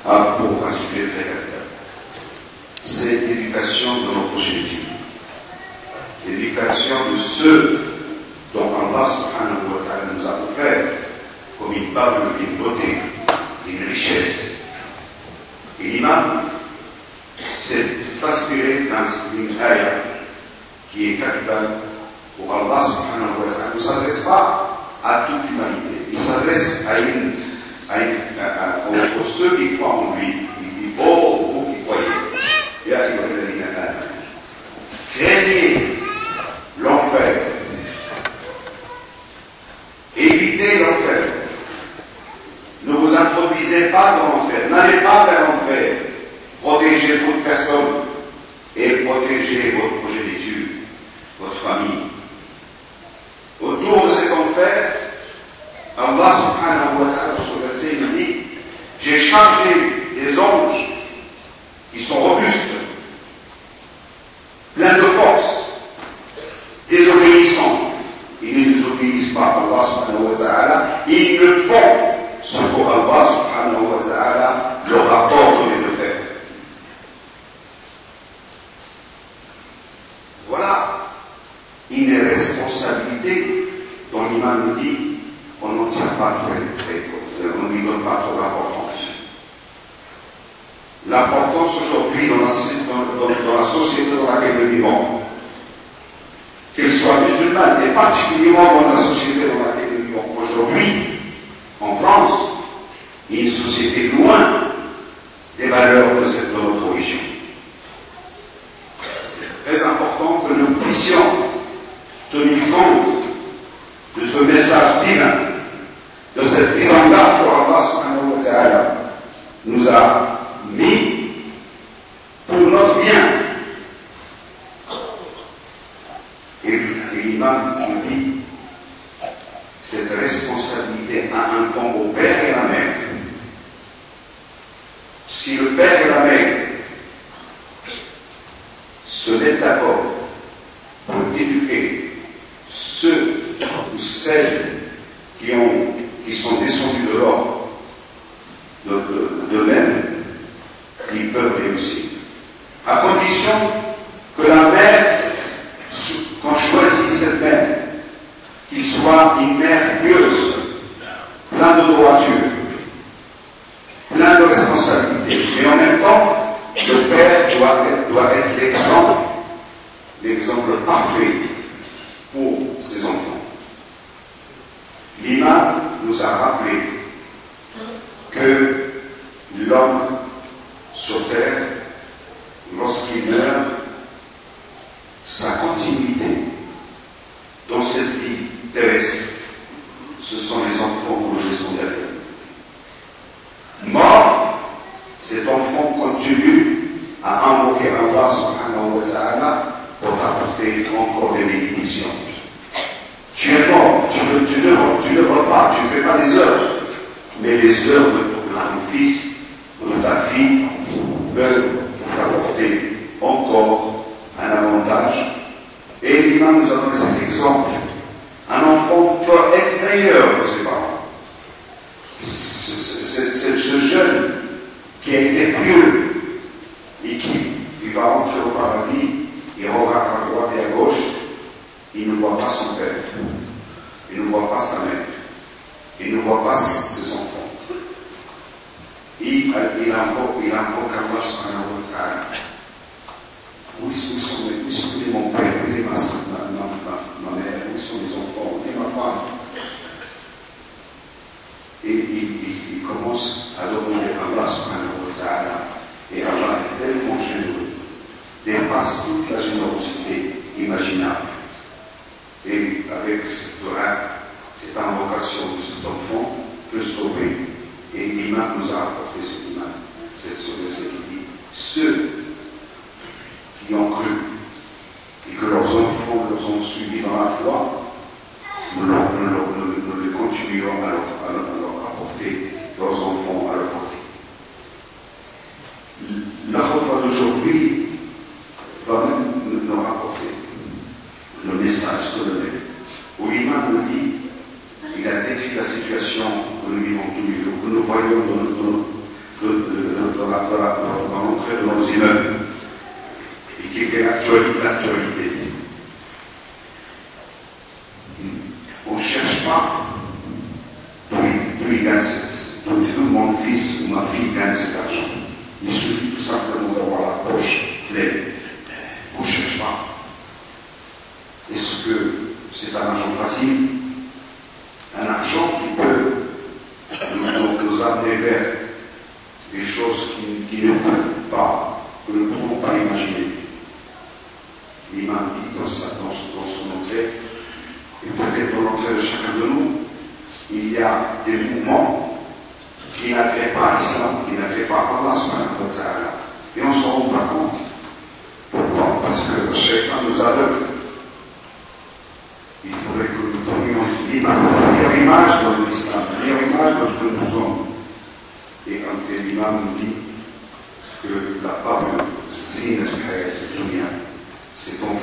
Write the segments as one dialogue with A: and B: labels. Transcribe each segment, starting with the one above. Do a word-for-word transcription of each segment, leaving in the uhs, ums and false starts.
A: a pour un sujet très capital. C'est l'éducation de nos progénitures. L'éducation de ceux dont Allah subhanahu wa ta'ala nous a offert comme une parole, une beauté, une richesse. Et l'imam, c'est inspiré dans une ayah qui est capitale où Allah subhanahu wa ta'ala ne s'adresse pas à toute l'humanité. Il s'adresse à, une, à, une, à, à aux, aux ceux qui croient en lui. Il dit, oh, vous qui croyez, craignez l'enfer. Évitez l'enfer. Ne vous introduisez pas dans l'enfer. N'allez pas vers l'enfer. Protégez votre personne et protégez votre progéniture, votre famille. Autour de cet enfer, Allah subhanahu wa ta'ala, dans ce verset, il dit, j'ai chargé des anges qui sont robustes, pleins de force, désobéissants. Ils ne nous obéissent pas à Allah subhanahu wa ta'ala, ils ne font ce qu'Allah subhanahu wa ta'ala leur a ordonné de faire. Voilà une responsabilité dont l'imam nous dit on n'en tient pas très, très, on ne lui donne pas trop d'importance. L'importance aujourd'hui dans la, dans, dans, dans la société dans laquelle nous vivons, qu'elle soit musulmane et particulièrement dans la société dans laquelle nous vivons aujourd'hui, en France, une société loin des valeurs de, cette, de notre religion. C'est très important que nous puissions tenir compte de ce message divin, de cette mise en garde que Allah subhanahu wa ta'ala nous a mis pour notre bien. Et, et l'imam nous dit, cette responsabilité a un camp au père et la mère. Si le père et la mère se mettent d'accord pour éduquer ceux ou celles qui, ont, qui sont descendus de l'or d'eux-mêmes, ils peuvent réussir. À condition que la mère, qu'on choisit cette mère, qu'il soit une mère pieuse, plein de droiture, plein de responsabilités. Mais en même temps, le père doit être, doit être l'exemple, l'exemple parfait pour ses enfants. L'imam nous a rappelé que l'homme sur terre, lorsqu'il meurt, sa continuité dans cette vie terrestre, ce sont les enfants que nous laissons derrière. Mort, cet enfant continue à invoquer Allah subhanahu wa ta'ala pour t'apporter encore des bénédictions. Tu es mort, tu ne, tu ne, tu ne vas pas, tu ne fais pas des œuvres, mais les œuvres de ton fils ou de ta fille veulent t'apporter encore un avantage. Et l'imam nous a donné cet exemple. Un enfant peut être meilleur que ses parents. C'est ce jeune qui a été pieux et qui il va rentrer au paradis, il regarde à droite et à gauche, il ne voit pas son père, il ne voit pas sa mère, il ne voit pas ses enfants. Il, il invoque, il invoque Allah subhanahu wa ta'ala. Où sont, où sont, où sont mon père, où est ma, ma, ma, ma mère, où sont mes enfants, où est ma femme? Et il, il, il commence à demander à Allah subhanahu wa ta'ala. Et Allah est tellement généreux, dépasse toute la générosité imaginable. Et avec cette dua, cette invocation de cet enfant peut sauver. Et l'imam nous a apporté cette image, cette sauveuse qui dit ceux qui ont cru et que leurs enfants les ont suivis dans la foi, nous, nous, nous, nous les continuerons à leur, à, leur, à leur apporter leurs enfants à leur portée. La khutbah d'aujourd'hui va même nous rapporter le message solennel où l'imam nous dit, il a décrit la situation que nous vivons tous les jours, que nous voyons dans notre, de, de, de naturalité. On ne cherche pas d'où il gagne d'où mon fils ou ma fille gagne cet argent. Il suffit tout simplement d'avoir la poche pleine. On ne cherche pas. Est-ce que c'est un argent facile? Un argent qui peut nous, nous amener vers des choses qui, qui ne peuvent pas, que nous ne pouvons pas imaginer. L'imam dit dans, sa, dans, dans son entrée, et peut-être dans l'entrée de chacun de nous, il y a des mouvements qui n'agréent pas l'islam, qui n'agréent pas Allah subhanahu wa ta'ala. Et on ne s'en rend pas compte. Pourquoi? Parce que le shaitan nous aveugle. Il faudrait que nous donnions l'image, la meilleure image de l'islam, la meilleure image de ce que nous sommes. Et quand l'imam nous dit que la parole zine de dunya, c'est donc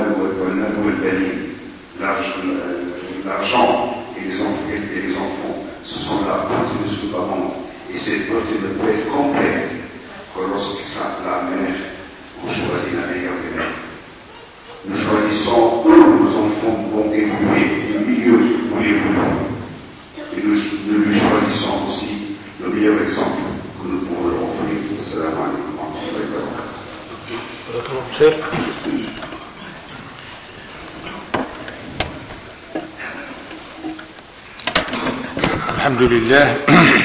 A: l'argent et les enfants, et les enfants, ce sont la beauté de ce bas monde. Et cette beauté ne peut être complète que lorsque la mère, on choisit la meilleure des mères. Nous choisissons où nos enfants vont évoluer, le milieu où ils évoluent. Et nous, nous lui choisissons aussi le meilleur exemple que nous pouvons leur offrir. Assalamu alaikum wa rahmatullahi wa barakatuh.
B: الحمد لله